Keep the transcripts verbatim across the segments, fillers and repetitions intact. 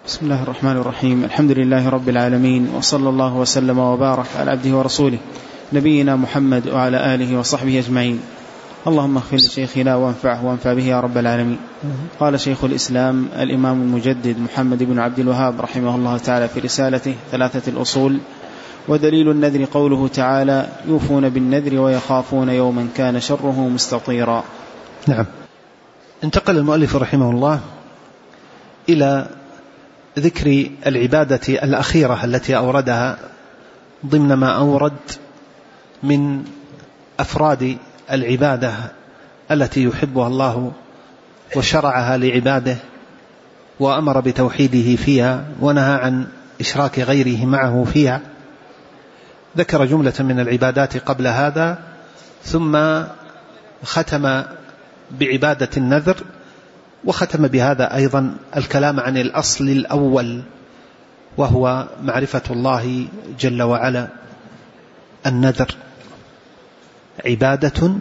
بسم الله الرحمن الرحيم. الحمد لله رب العالمين، وصلى الله وسلم وبارك على عبده ورسوله نبينا محمد وعلى آله وصحبه أجمعين. اللهم اغفر لشيخنا وانفعه وانفع به يا رب العالمين. قال شيخ الإسلام الإمام المجدد محمد بن عبد الوهاب رحمه الله تعالى في رسالته ثلاثة الأصول: ودليل النذر قوله تعالى: يوفون بالنذر ويخافون يوما كان شره مستطيرا. نعم. انتقل المؤلف رحمه الله إلى ذكر العبادة الأخيرة التي أوردها ضمن ما أورد من أفراد العبادة التي يحبها الله وشرعها لعباده وأمر بتوحيده فيها ونهى عن إشراك غيره معه فيها. ذكر جملة من العبادات قبل هذا، ثم ختم بعبادة النذر، وختم بهذا أيضا الكلام عن الأصل الأول وهو معرفة الله جل وعلا. النذر عبادة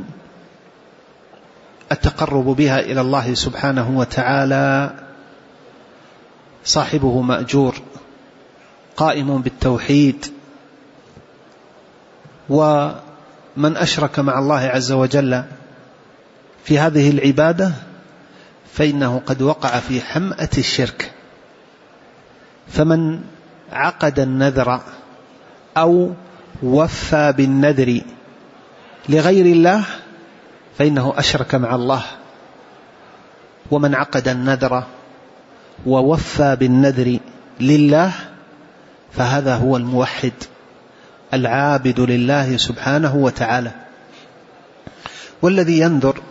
التقرب بها إلى الله سبحانه وتعالى، صاحبه مأجور قائم بالتوحيد، ومن أشرك مع الله عز وجل في هذه العبادة فإنه قد وقع في حمأة الشرك. فمن عقد النذر أو وفى بالنذر لغير الله فإنه أشرك مع الله، ومن عقد النذر ووفى بالنذر لله فهذا هو الموحد العابد لله سبحانه وتعالى. والذي ينذر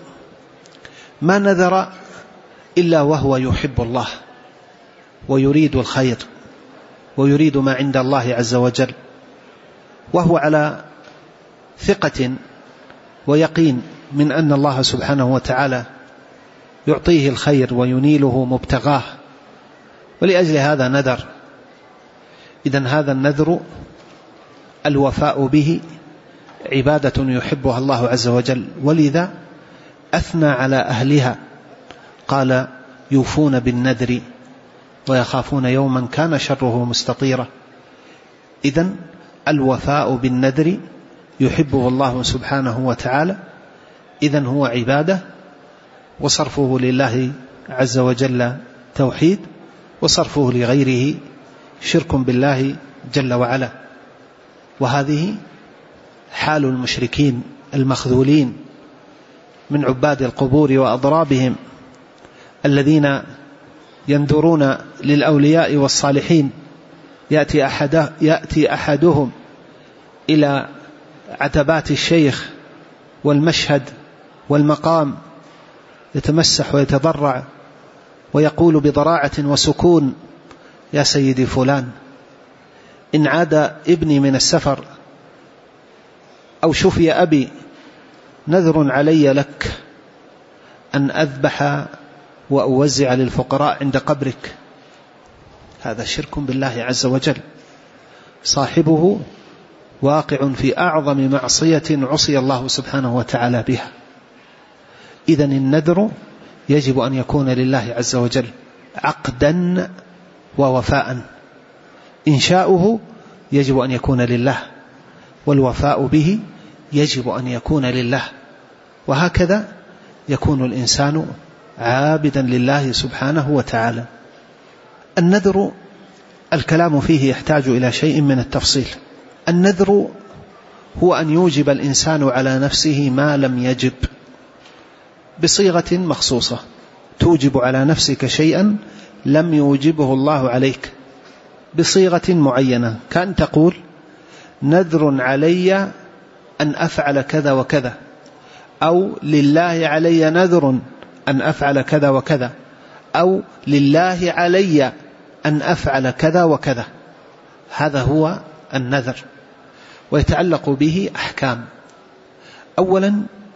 ما نذر إلا وهو يحب الله ويريد الخير ويريد ما عند الله عز وجل، وهو على ثقة ويقين من أن الله سبحانه وتعالى يعطيه الخير وينيله مبتغاه، ولأجل هذا نذر. إذن هذا النذر الوفاء به عبادة يحبها الله عز وجل، ولذا أثنى على أهلها قال: يوفون بالنذر ويخافون يوما كان شره مستطيرا. إذن الوفاء بالنذر يحبه الله سبحانه وتعالى، إذن هو عبادة، وصرفه لله عز وجل توحيد، وصرفه لغيره شرك بالله جل وعلا. وهذه حال المشركين المخذولين من عباد القبور وأضرابهم الذين ينذرون للأولياء والصالحين. يأتي, أحد يأتي أحدهم إلى عتبات الشيخ والمشهد والمقام يتمسح ويتضرع ويقول بضراعة وسكون: يا سيدي فلان، إن عاد ابني من السفر أو شفي أبي نذر علي لك أن أذبح وأوزع للفقراء عند قبرك. هذا شرك بالله عز وجل، صاحبه واقع في أعظم معصية عصي الله سبحانه وتعالى بها. إذن النذر يجب أن يكون لله عز وجل عقدا ووفاء. إنشاؤه يجب أن يكون لله، والوفاء به يجب أن يكون لله، وهكذا يكون الإنسان عابدا لله سبحانه وتعالى. النذر الكلام فيه يحتاج إلى شيء من التفصيل. النذر هو أن يوجب الإنسان على نفسه ما لم يجب بصيغة مخصوصة، توجب على نفسك شيئا لم يوجبه الله عليك بصيغة معينة، كأن تقول: نذر علي أن أفعل كذا وكذا، أو لله علي نذر أن أفعل كذا وكذا، أو لله علي أن أفعل كذا وكذا. هذا هو النذر، ويتعلق به أحكام. أولا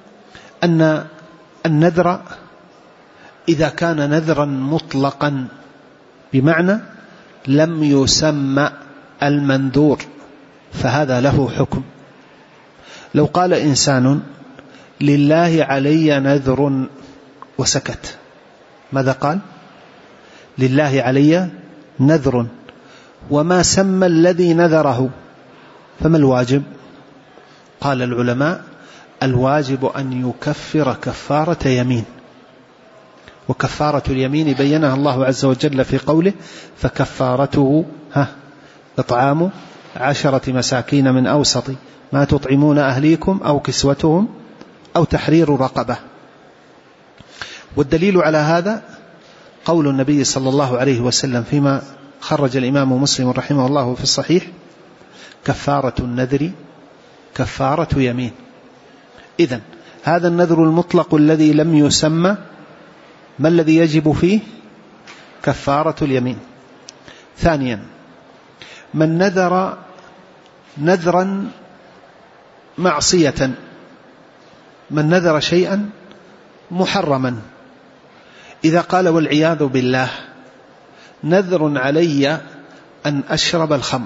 أن النذر إذا كان نذرا مطلقا بمعنى لم يسمى المنذور فهذا له حكم. لو قال إنسان: لله علي نذر وسكت، ماذا قال؟ لله علي نذر وما سمى الذي نذره، فما الواجب؟ قال العلماء: الواجب أن يكفر كفارة يمين. وكفارة اليمين بينها الله عز وجل في قوله: فكفارته ها إطعام عشرة مساكين من أوسط ما تطعمون أهليكم أو كسوتهم أو تحرير رقبة. والدليل على هذا قول النبي صلى الله عليه وسلم فيما خرج الإمام مسلم رحمه الله في الصحيح: كفارة النذر كفارة يمين. إذن هذا النذر المطلق الذي لم يسمى ما الذي يجب فيه؟ كفارة اليمين. ثانيا، من نذر نذرا معصية، من نذر شيئا محرما، إذا قال والعياذ بالله: نذر علي أن أشرب الخمر،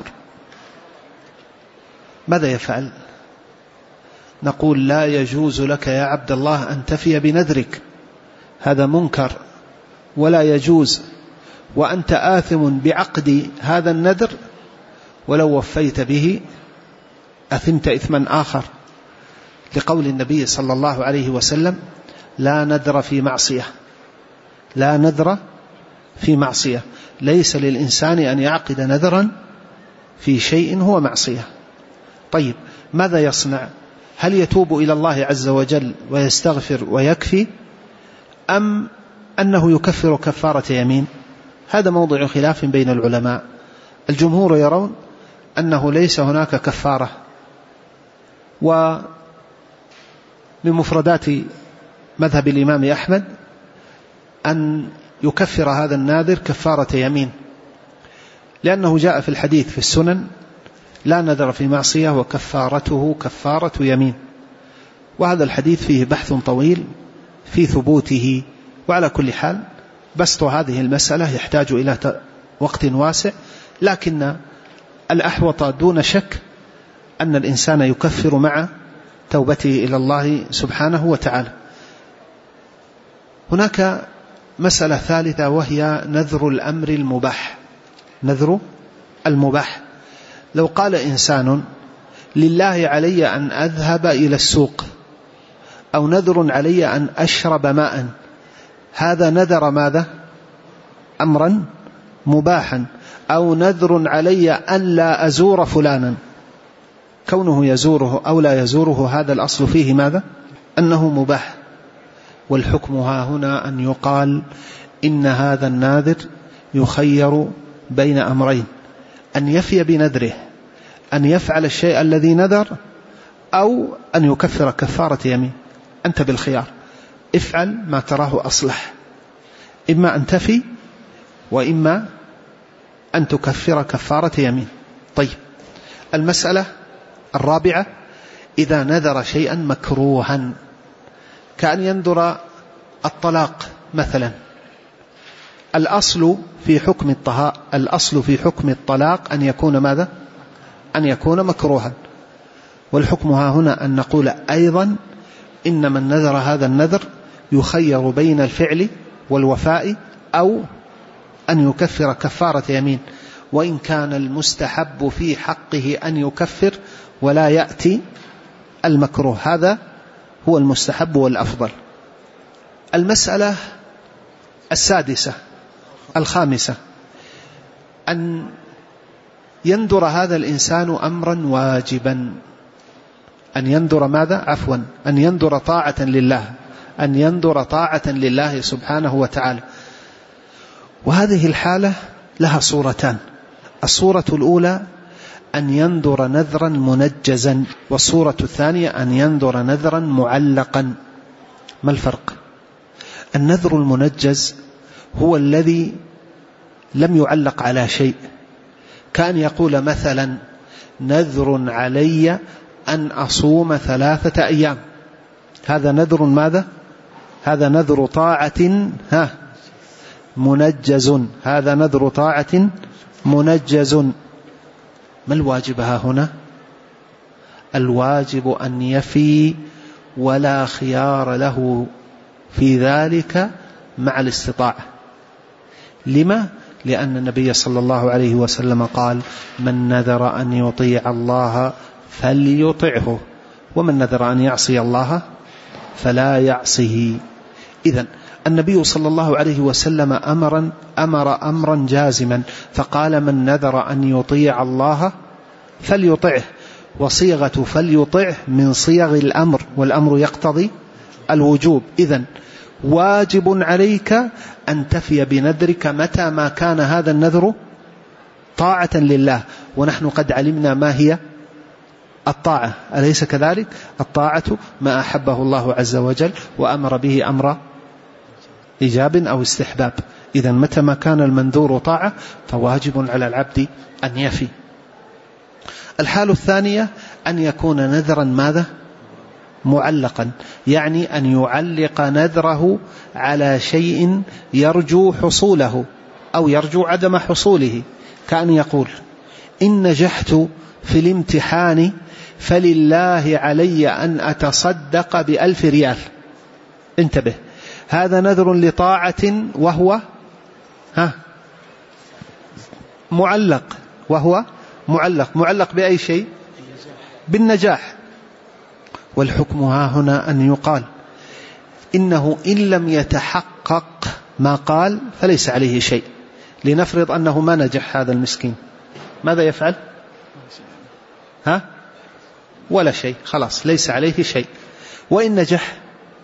ماذا يفعل؟ نقول: لا يجوز لك يا عبد الله أن تفي بنذرك، هذا منكر ولا يجوز، وأنت آثم بعقد هذا النذر، ولو وفيت به أثمت إثما آخر، لقول النبي صلى الله عليه وسلم: لا نذر في معصية، لا نذر في معصية. ليس للإنسان أن يعقد نذرا في شيء هو معصية. طيب، ماذا يصنع؟ هل يتوب إلى الله عز وجل ويستغفر ويكفي، أم أنه يكفر كفارة يمين؟ هذا موضع خلاف بين العلماء. الجمهور يرون أنه ليس هناك كفارة، ومن مفردات مذهب الإمام أحمد أن يكفر هذا الناذر كفارة يمين، لأنه جاء في الحديث في السنن: لا نذر في معصية وكفارته كفارة يمين. وهذا الحديث فيه بحث طويل في ثبوته، وعلى كل حال بسط هذه المسألة يحتاج إلى وقت واسع، لكن الأحوط دون شك أن الإنسان يكفر مع توبته إلى الله سبحانه وتعالى. هناك مسألة ثالثة، وهي نذر الأمر المباح. نذر المباح، لو قال إنسان: لله علي أن أذهب إلى السوق، أو نذر علي أن أشرب ماء، هذا نذر ماذا؟ أمرا مباحا. أو نذر علي أن لا أزور فلانا، كونه يزوره أو لا يزوره هذا الأصل فيه ماذا؟ أنه مباح. والحكم ها هنا أن يقال إن هذا الناذر يخير بين أمرين: أن يفي بنذره، أن يفعل الشيء الذي نذر، أو أن يكفر كفارة يمين. أنت بالخيار، افعل ما تراه أصلح، إما أن تفي وإما أن تكفر كفارة يمين. طيب، المسألة الرابعة: إذا نذر شيئا مكروها، كأن ينذر الطلاق مثلا. الأصل في حكم الطهاء الأصل في حكم الطلاق أن يكون ماذا؟ أن يكون مكروها. والحكم ها هنا أن نقول أيضا إن من نذر هذا النذر يخير بين الفعل والوفاء، أو أن يكفر كفارة يمين، وإن كان المستحب في حقه أن يكفر ولا يأتي المكروه، هذا هو المستحب والأفضل. المسألة السادسة الخامسة: أن ينذر هذا الإنسان أمرا واجبا. أن ينذر ماذا؟ عفوا أن ينذر طاعة لله، أن ينذر طاعة لله سبحانه وتعالى. وهذه الحالة لها صورتان: الصورة الأولى أن ينذر نذرا منجزا، والصورة الثانية أن ينذر نذرا معلقا. ما الفرق؟ النذر المنجز هو الذي لم يعلق على شيء، كأن يقول مثلا: نذر علي أن أصوم ثلاثة أيام، هذا نذر ماذا؟ هذا نذر طاعة ها منجز، هذا نذر طاعة منجز. ما الواجب ها هنا؟ الواجب أن يفي، ولا خيار له في ذلك مع الاستطاعة. لما؟ لأن النبي صلى الله عليه وسلم قال: من نذر أن يطيع الله فليطعه، ومن نذر أن يعصي الله فلا يعصه. إذن النبي صلى الله عليه وسلم أمر, أمر أمرا جازما، فقال: من نذر أن يطيع الله فليطعه، وصيغة فليطعه من صيغ الأمر، والأمر يقتضي الوجوب. إذن واجب عليك أن تفي بنذرك متى ما كان هذا النذر طاعة لله، ونحن قد علمنا ما هي الطاعة، أليس كذلك؟ الطاعة ما أحبه الله عز وجل وأمر به أمر إيجاب أو استحباب. إذن متى ما كان المنذور طاعة فواجب على العبد أن يفي. الحالة الثانية أن يكون نذرا ماذا؟ معلقا، يعني أن يعلق نذره على شيء يرجو حصوله أو يرجو عدم حصوله، كأن يقول: إن نجحت في الامتحان فلله علي أن أتصدق بألف ريال. انتبه، هذا نذر لطاعة وهو ها معلق، وهو معلق معلق بأي شيء؟ بالنجاح. والحكم ها هنا أن يقال إنه إن لم يتحقق ما قال فليس عليه شيء. لنفرض أنه ما نجح هذا المسكين، ماذا يفعل؟ ها؟ ولا شيء، خلاص ليس عليه شيء. وإن نجح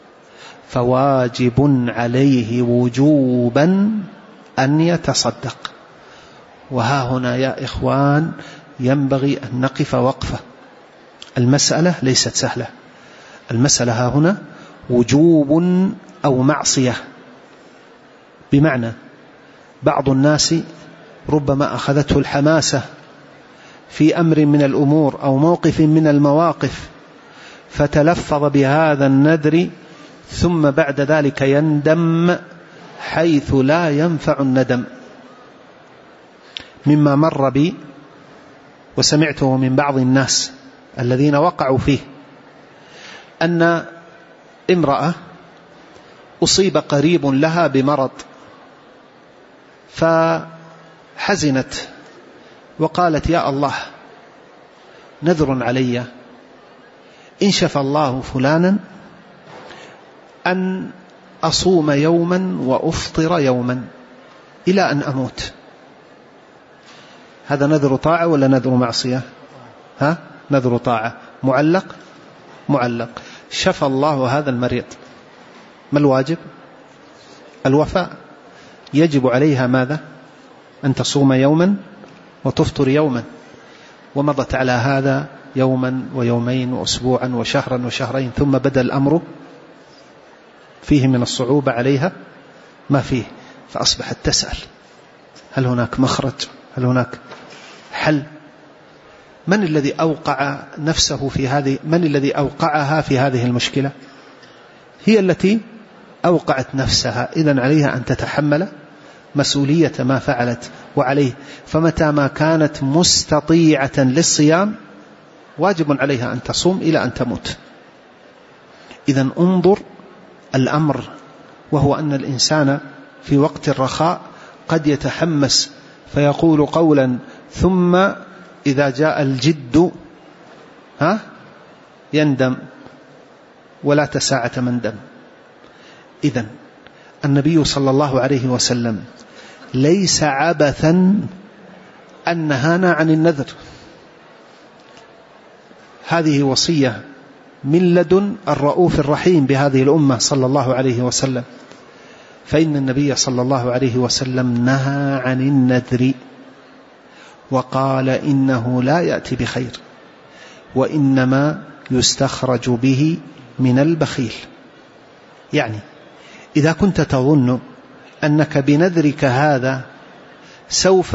فواجب عليه وجوبا أن يتصدق. وها هنا يا إخوان ينبغي أن نقف وقفة. المسألة ليست سهلة، المسألة ها هنا وجوب أو معصية. بمعنى بعض الناس ربما أخذته الحماسة في أمر من الأمور أو موقف من المواقف فتلفظ بهذا النذر، ثم بعد ذلك يندم حيث لا ينفع الندم. مما مر بي وسمعته من بعض الناس الذين وقعوا فيه أن امرأة أصيب قريب لها بمرض، فحزنت وقالت: يا الله، نذر علي إن شفى الله فلانا أن أصوم يوما وأفطر يوما إلى أن أموت. هذا نذر طاعة ولا نذر معصية؟ ها؟ نذر طاعة معلق معلق. شفى الله هذا المريض، ما الواجب؟ الوفاء. يجب عليها ماذا؟ أن تصوم يوما وتفطر يوما. ومضت على هذا يوما ويومين وأسبوعا وشهرا وشهرين، ثم بدأ الأمر فيه من الصعوبة عليها ما فيه، فأصبحت تسأل: هل هناك مخرج؟ هل هناك حل؟ من الذي أوقع نفسه في هذه؟ من الذي أوقعها في هذه المشكلة؟ هي التي أوقعت نفسها. إذن عليها أن تتحمل مسؤولية ما فعلت وعليه. فمتى ما كانت مستطيعة للصيام واجب عليها أن تصوم إلى أن تموت. إذن انظر الأمر، وهو أن الإنسان في وقت الرخاء قد يتحمس فيقول قولا، ثم إذا جاء الجد ها يندم، ولا تساعة مندم. إذن النبي صلى الله عليه وسلم ليس عبثا أن نهانا عن النذر. هذه وصية من لدن الرؤوف الرحيم بهذه الأمة صلى الله عليه وسلم. فإن النبي صلى الله عليه وسلم نهى عن النذر وقال إنه لا يأتي بخير، وإنما يستخرج به من البخيل. يعني إذا كنت تظن أنك بنذرك هذا سوف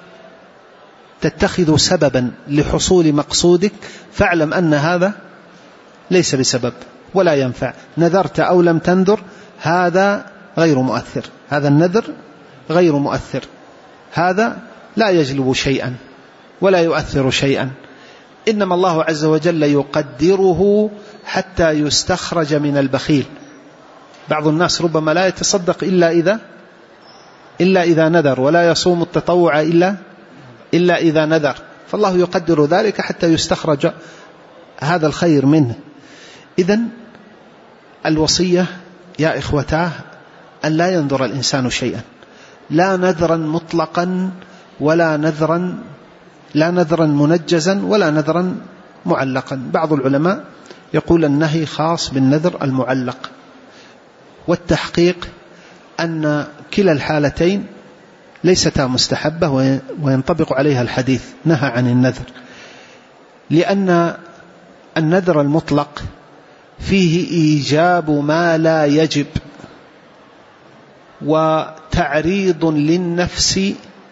تتخذ سببا لحصول مقصودك، فاعلم أن هذا ليس بسبب ولا ينفع. نذرت أو لم تنذر هذا غير مؤثر، هذا النذر غير مؤثر، هذا لا يجلب شيئا ولا يؤثر شيئا. إنما الله عز وجل يقدره حتى يستخرج من البخيل. بعض الناس ربما لا يتصدق إلا إذا إلا إذا نذر، ولا يصوم التطوع إلا إلا إذا نذر، فالله يقدر ذلك حتى يستخرج هذا الخير منه. إذن الوصية يا إخوتاه أن لا ينذر الإنسان شيئا، لا نذرا مطلقا ولا نذرا لا نذرا منجزا ولا نذرا معلقا. بعض العلماء يقول النهي خاص بالنذر المعلق، والتحقيق أن كلا الحالتين ليستا مستحبة وينطبق عليها الحديث نهى عن النذر، لأن النذر المطلق فيه إيجاب ما لا يجب وتعريض للنفس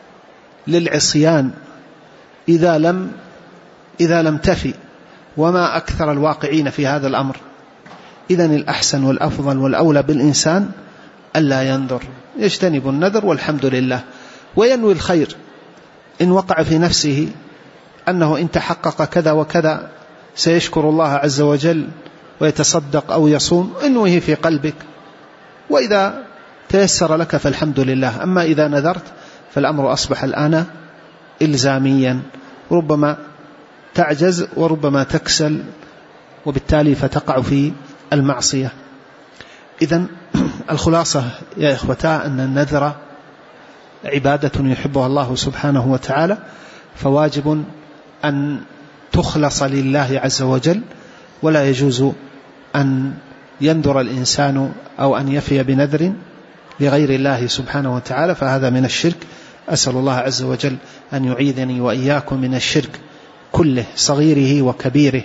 للعصيان إذا لم إذا لم تفي، وما أكثر الواقعين في هذا الأمر. إذن الأحسن والأفضل والأولى بالإنسان ألا ينذر، يجتنب النذر والحمد لله، وينوي الخير. إن وقع في نفسه أنه إن تحقق كذا وكذا سيشكر الله عز وجل ويتصدق أو يصوم، انوه في قلبك، وإذا تيسر لك فالحمد لله. أما إذا نذرت فالأمر أصبح الآن إلزاميا، ربما تعجز وربما تكسل، وبالتالي فتقع في المعصية. إذن الخلاصة يا إخوتا أن النذر عبادة يحبها الله سبحانه وتعالى، فواجب أن تخلص لله عز وجل، ولا يجوز أن ينذر الإنسان أو أن يفي بنذر لغير الله سبحانه وتعالى، فهذا من الشرك. أسأل الله عز وجل أن يعيذني وإياكم من الشرك كله صغيره وكبيره،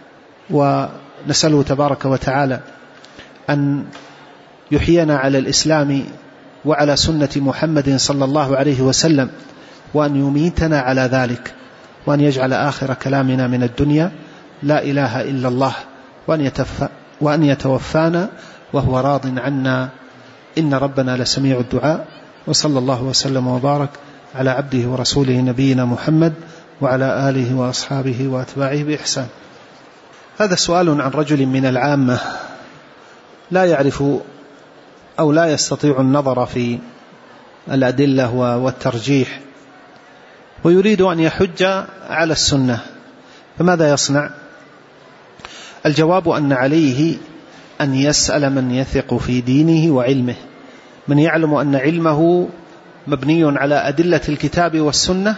ونسأله تبارك وتعالى أن يحيينا على الإسلام وعلى سنة محمد صلى الله عليه وسلم، وأن يميتنا على ذلك، وأن يجعل آخر كلامنا من الدنيا لا إله إلا الله، وأن, يتف... وأن يتوفانا وهو راض عنا، إن ربنا لسميع الدعاء. وصلى الله وسلم وبارك على عبده ورسوله نبينا محمد وعلى آله وأصحابه وأتباعه بإحسان. هذا سؤال عن رجل من العامة لا يعرف أو لا يستطيع النظر في الأدلة والترجيح، ويريد أن يحج على السنة، فماذا يصنع؟ الجواب أن عليه أن يسأل من يثق في دينه وعلمه، من يعلم أن علمه مبني على أدلة الكتاب والسنة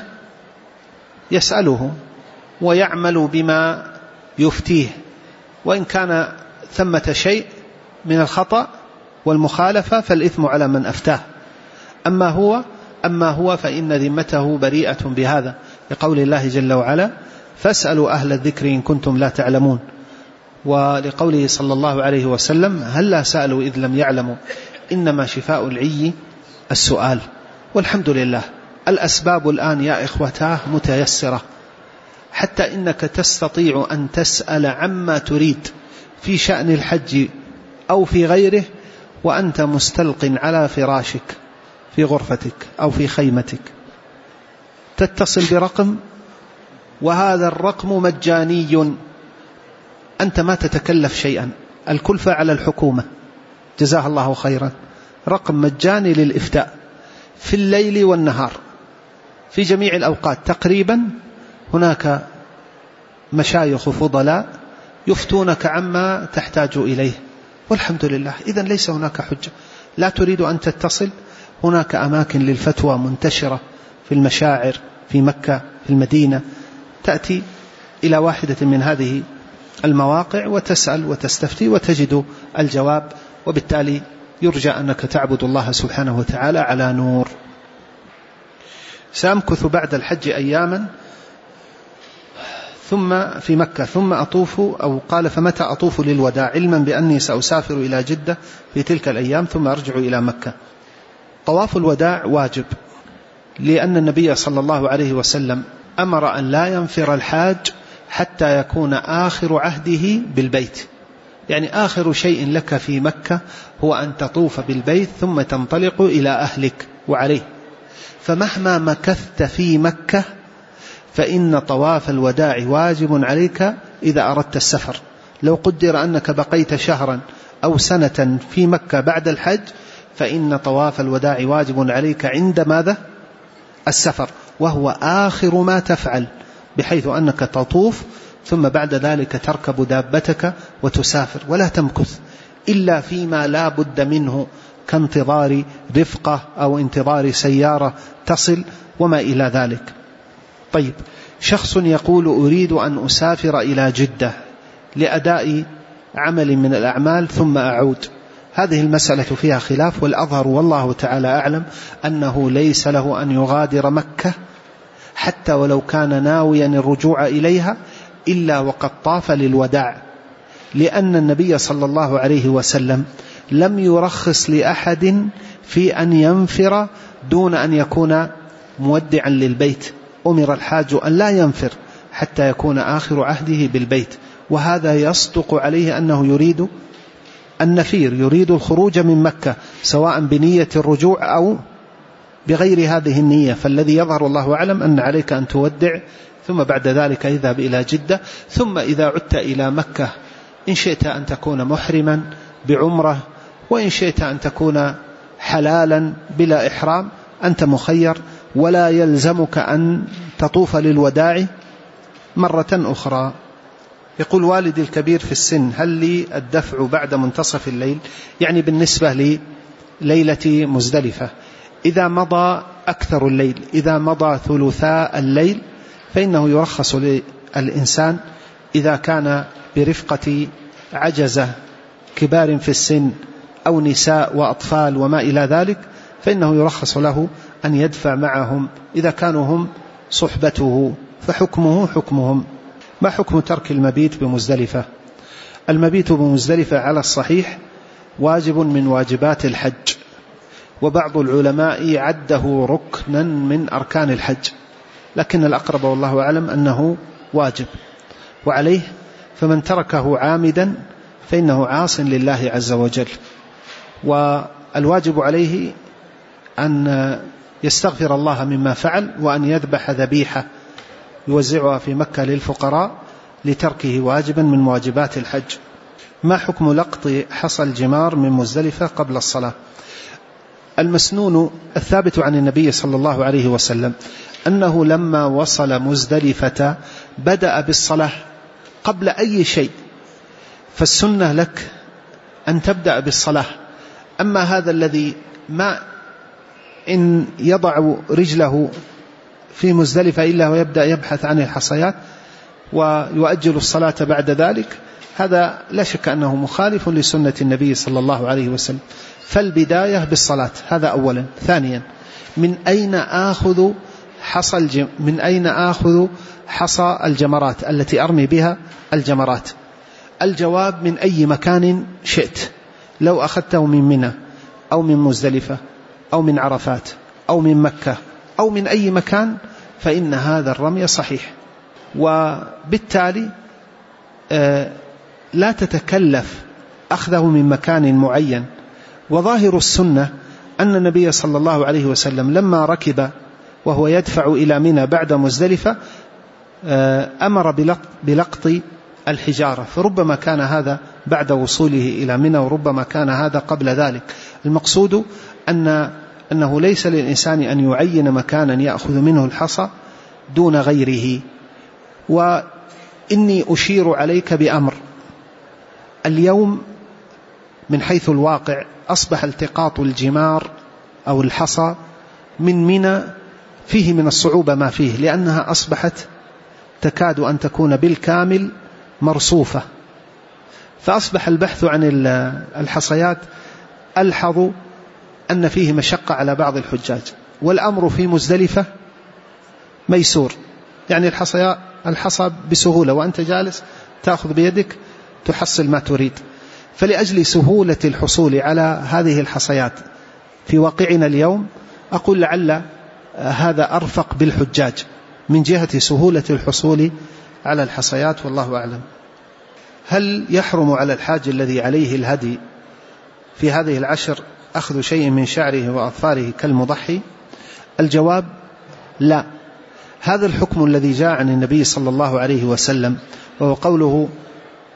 يسأله ويعمل بما يفتيه، وإن كان ثمة شيء من الخطأ والمخالفة فالإثم على من أفتاه. أما هو أما هو فإن ذمته بريئة بهذا، لقول الله جل وعلا فاسألوا أهل الذكر إن كنتم لا تعلمون، ولقوله صلى الله عليه وسلم هل لا سألوا إذ لم يعلموا، إنما شفاء العي السؤال. والحمد لله الأسباب الآن يا إخوتاه متيسرة، حتى إنك تستطيع أن تسأل عما تريد في شأن الحج أو في غيره وأنت مستلق على فراشك في غرفتك أو في خيمتك، تتصل برقم وهذا الرقم مجاني، أنت ما تتكلف شيئا، الكلفة على الحكومة جزاها الله خيرا، رقم مجاني للإفتاء في الليل والنهار في جميع الأوقات تقريبا. هناك مشايخ فضلاء يفتونك عما تحتاج إليه، والحمد لله. إذن ليس هناك حجة. لا تريد أن تتصل، هناك أماكن للفتوى منتشرة في المشاعر في مكة في المدينة، تأتي إلى واحدة من هذه المواقع وتسأل وتستفتي وتجد الجواب، وبالتالي يرجى أنك تعبد الله سبحانه وتعالى على نور. سأمكث بعد الحج أياما ثم في مكة ثم أطوف، أو قال فمتى أطوف للوداع، علما بأني سأسافر إلى جدة في تلك الأيام ثم أرجع إلى مكة. طواف الوداع واجب، لأن النبي صلى الله عليه وسلم أمر أن لا ينفر الحاج حتى يكون آخر عهده بالبيت، يعني آخر شيء لك في مكة هو أن تطوف بالبيت ثم تنطلق إلى أهلك وعليه. فمهما مكثت في مكة فإن طواف الوداع واجب عليك إذا أردت السفر. لو قدر أنك بقيت شهرا أو سنة في مكة بعد الحج فإن طواف الوداع واجب عليك عند ماذا؟ السفر، وهو آخر ما تفعل، بحيث أنك تطوف ثم بعد ذلك تركب دابتك وتسافر، ولا تمكث إلا فيما لا بد منه كانتظار رفقة أو انتظار سيارة تصل وما إلى ذلك. طيب، شخص يقول أريد أن أسافر إلى جدة لأداء عمل من الأعمال ثم أعود. هذه المسألة فيها خلاف، والأظهر والله تعالى أعلم أنه ليس له أن يغادر مكة حتى ولو كان ناويا الرجوع إليها إلا وقد طاف للوداع، لأن النبي صلى الله عليه وسلم لم يرخص لأحد في أن ينفر دون أن يكون مودعا للبيت. أمر الحاج أن لا ينفر حتى يكون آخر عهده بالبيت، وهذا يصدق عليه أنه يريد النفير، يريد الخروج من مكة سواء بنية الرجوع أو بغير هذه النية. فالذي يظهر الله أعلم أن عليك أن تودع ثم بعد ذلك اذهب إلى جدة، ثم إذا عدت إلى مكة إن شئت أن تكون محرما بعمرة، وإن شئت أن تكون حلالا بلا إحرام، أنت مخير، ولا يلزمك أن تطوف للوداع مرة أخرى. يقول والدي الكبير في السن، هل لي الدفع بعد منتصف الليل؟ يعني بالنسبة لليلة مزدلفة، إذا مضى أكثر الليل، إذا مضى ثلثاء الليل، فإنه يرخص للإنسان إذا كان برفقة عجزة كبار في السن أو نساء وأطفال وما إلى ذلك، فإنه يرخص له أن يدفع معهم إذا كانوا هم صحبته، فحكمه حكمهم. ما حكم ترك المبيت بمزدلفة؟ المبيت بمزدلفة على الصحيح واجب من واجبات الحج، وبعض العلماء عده ركنا من أركان الحج، لكن الأقرب والله أعلم أنه واجب، وعليه فمن تركه عامدا فإنه عاص لله عز وجل، والواجب عليه أن يستغفر الله مما فعل، وأن يذبح ذبيحة يوزعها في مكة للفقراء لتركه واجبا من واجبات الحج. ما حكم لقط حصى الجمار من مزدلفة قبل الصلاة؟ المسنون الثابت عن النبي صلى الله عليه وسلم أنه لما وصل مزدلفة بدأ بالصلاة قبل أي شيء، فالسنة لك أن تبدأ بالصلاة. أما هذا الذي ما إن يضع رجله في مزدلفة إلا ويبدأ يبحث عن الحصيات ويؤجل الصلاة بعد ذلك، هذا لا شك أنه مخالف لسنة النبي صلى الله عليه وسلم. فالبداية بالصلاة، هذا أولا. ثانيا، من أين آخذ حصى الجم... من أين آخذ حصى الجمرات التي أرمي بها الجمرات؟ الجواب من أي مكان شئت، لو أخذته من منى أو من مزدلفة أو من عرفات أو من مكة أو من أي مكان، فإن هذا الرمي صحيح، وبالتالي لا تتكلف أخذه من مكان معين. وظاهر السنة أن النبي صلى الله عليه وسلم لما ركب وهو يدفع إلى منى بعد مزدلفة أمر بلقط الحجارة، فربما كان هذا بعد وصوله إلى منى، وربما كان هذا قبل ذلك. المقصود أن أنه ليس للإنسان أن يعين مكانا يأخذ منه الحصى دون غيره. وإني أشير عليك بأمر، اليوم من حيث الواقع أصبح التقاط الجمار أو الحصى من منى فيه من الصعوبة ما فيه، لأنها أصبحت تكاد أن تكون بالكامل مرصوفة، فأصبح البحث عن الحصيات ألحظ أن فيه مشقة على بعض الحجاج. والأمر في مزدلفة ميسور، يعني الحصى الحصى بسهولة، وأنت جالس تأخذ بيدك تحصل ما تريد. فلأجل سهولة الحصول على هذه الحصيات في واقعنا اليوم، أقول لعل هذا أرفق بالحجاج من جهة سهولة الحصول على الحصيات، والله أعلم. هل يحرم على الحاج الذي عليه الهدي في هذه العشر أخذ شيء من شعره وأظفاره كالمضحي؟ الجواب لا. هذا الحكم الذي جاء عن النبي صلى الله عليه وسلم، وهو قوله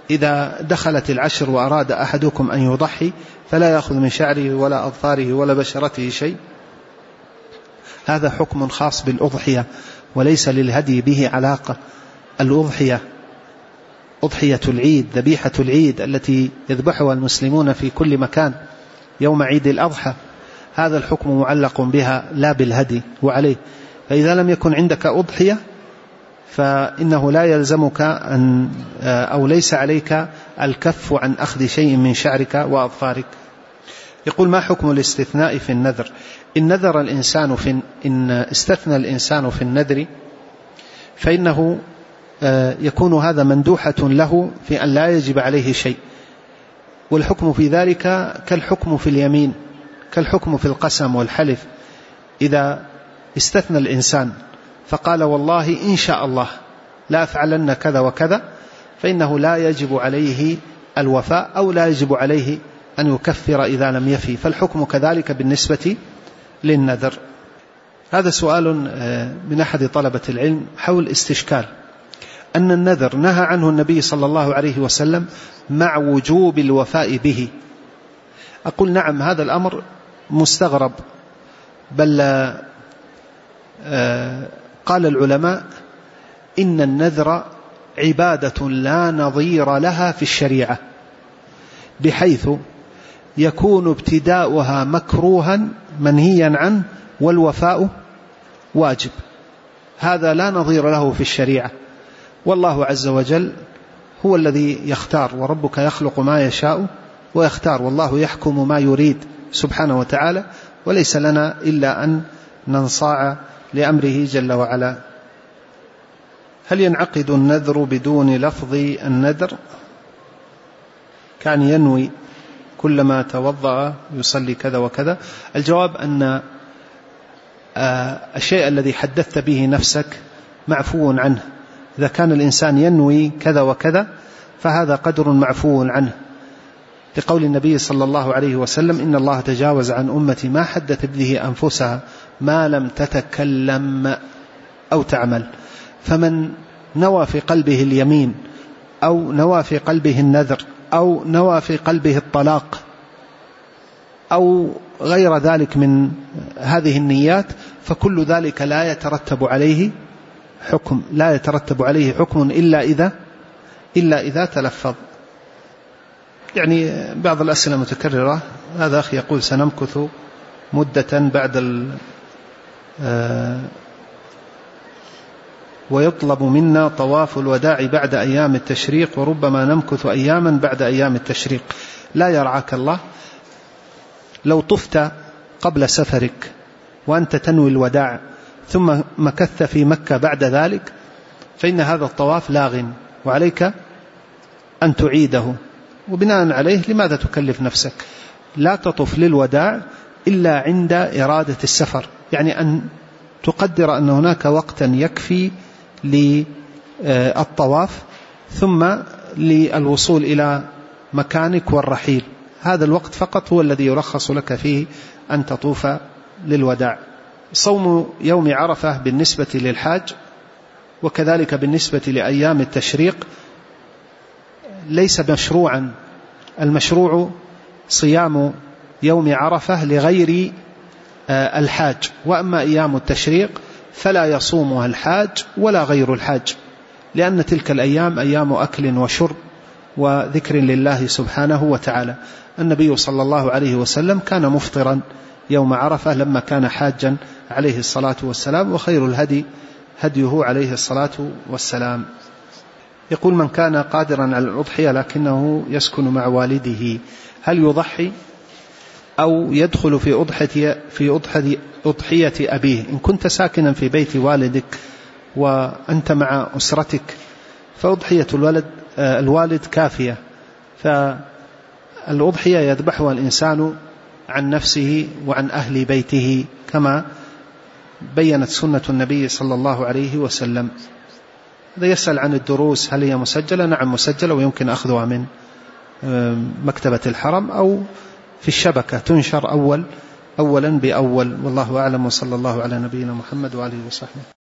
إذا دخلت العشر وأراد أحدكم أن يضحي فلا يأخذ من شعره ولا أظفاره ولا بشرته شيء. هذا حكم خاص بالأضحية وليس للهدي به علاقة. الأضحية أضحية العيد، ذبيحة العيد التي يذبحها المسلمون في كل مكان يوم عيد الأضحى، هذا الحكم معلق بها لا بالهدي. وعليه فإذا لم يكن عندك أضحية فإنه لا يلزمك أن أو ليس عليك الكف عن أخذ شيء من شعرك وأظفارك. يقول: ما حكم الاستثناء في النذر؟ إن نذر الإنسان في إن استثنى الإنسان في النذر فإنه يكون هذا مندوحة له في أن لا يجب عليه شيء، والحكم في ذلك كالحكم في اليمين، كالحكم في القسم والحلف. إذا استثنى الإنسان فقال: والله إن شاء الله لا أفعلن كذا وكذا، فإنه لا يجب عليه الوفاء أو لا يجب عليه أن يكفر إذا لم يفي، فالحكم كذلك بالنسبة للنذر. هذا سؤال من أحد طلبة العلم حول استشكال أن النذر نهى عنه النبي صلى الله عليه وسلم مع وجوب الوفاء به. أقول: نعم، هذا الأمر مستغرب، بل قال العلماء إن النذر عبادة لا نظير لها في الشريعة، بحيث يكون ابتداؤها مكروها منهيا عنه والوفاء واجب. هذا لا نظير له في الشريعة، والله عز وجل هو الذي يختار، وربك يخلق ما يشاء ويختار، والله يحكم ما يريد سبحانه وتعالى، وليس لنا إلا أن ننصاع لأمره جل وعلا. هل ينعقد النذر بدون لفظ النذر؟ كان ينوي كلما توضأ يصلي كذا وكذا. الجواب أن الشيء الذي حدثت به نفسك معفو عنه. إذا كان الإنسان ينوي كذا وكذا فهذا قدر معفو عنه، لقول النبي صلى الله عليه وسلم: إن الله تجاوز عن أمتي ما حدث به أنفسها ما لم تتكلم أو تعمل. فمن نوى في قلبه اليمين أو نوى في قلبه النذر أو نوى في قلبه الطلاق أو غير ذلك من هذه النيات، فكل ذلك لا يترتب عليه حكم لا يترتب عليه حكم إلا إذا إلا إذا تلفظ. يعني بعض الأسئلة متكررة. هذا أخي يقول: سنمكث مدة بعد ال ويطلب منا طواف الوداع بعد أيام التشريق، وربما نمكث أياما بعد أيام التشريق. لا يرعاك الله، لو طفت قبل سفرك وأنت تنوي الوداع ثم مكثت في مكة بعد ذلك فإن هذا الطواف لاغ، وعليك أن تعيده. وبناء عليه لماذا تكلف نفسك؟ لا تطف للوداع إلا عند إرادة السفر، يعني أن تقدر أن هناك وقتا يكفي للطواف ثم للوصول إلى مكانك والرحيل. هذا الوقت فقط هو الذي يرخص لك فيه أن تطوف للوداع. صوم يوم عرفة بالنسبة للحاج وكذلك بالنسبة لأيام التشريق ليس مشروعا. المشروع صيام يوم عرفة لغير الحاج، وأما أيام التشريق فلا يصومها الحاج ولا غير الحاج، لأن تلك الأيام أيام أكل وشرب وذكر لله سبحانه وتعالى. النبي صلى الله عليه وسلم كان مفطرا يوم عرفة لما كان حاجا عليه الصلاة والسلام، وخير الهدي هديه عليه الصلاة والسلام. يقول: من كان قادرا على الأضحية لكنه يسكن مع والده، هل يضحي أو يدخل في أضحية في أضحية أضحية أبيه؟ إن كنت ساكنا في بيت والدك وأنت مع أسرتك فأضحية الولد الوالد كافية، فالأضحية يذبحها الإنسان عن نفسه وعن أهل بيته كما بيّنت سنة النبي صلى الله عليه وسلم. هذا يسأل عن الدروس، هل هي مسجلة؟ نعم مسجلة، ويمكن أخذها من مكتبة الحرم أو في الشبكة، تنشر أول أولا بأول، والله أعلم، وصلى الله على نبينا محمد وآله وصحبه.